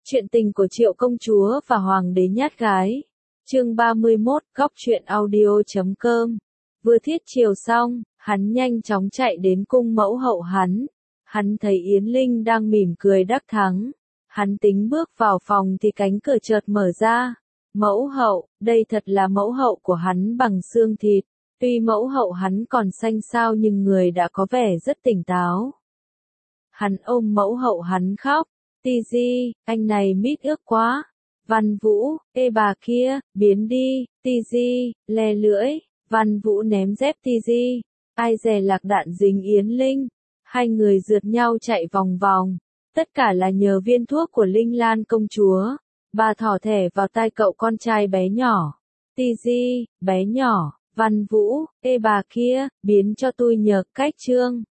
Chuyện tình của Triệu công chúa và Hoàng đế nhát gái. Chương 31, góc truyện audio.com. Vừa thiết chiều xong, hắn nhanh chóng chạy đến cung mẫu hậu hắn. Hắn thấy Yến Linh đang mỉm cười đắc thắng. Hắn tính bước vào phòng thì cánh cửa chợt mở ra. Mẫu hậu, đây thật là mẫu hậu của hắn bằng xương thịt. Tuy mẫu hậu hắn còn xanh xao nhưng người đã có vẻ rất tỉnh táo. Hắn ôm mẫu hậu hắn khóc. Tì, anh này mít ướt quá. Văn Vũ, ê bà kia, biến đi, Tì, le lưỡi. Văn Vũ ném dép Tì, ai dè lạc đạn dính Yến Linh. Hai người rượt nhau chạy vòng vòng. Tất cả là nhờ viên thuốc của Linh Lan công chúa. Bà thỏ thẻ vào tai cậu con trai bé nhỏ. Tì, bé nhỏ, Văn Vũ, ê bà kia, biến cho tôi nhờ cách trương.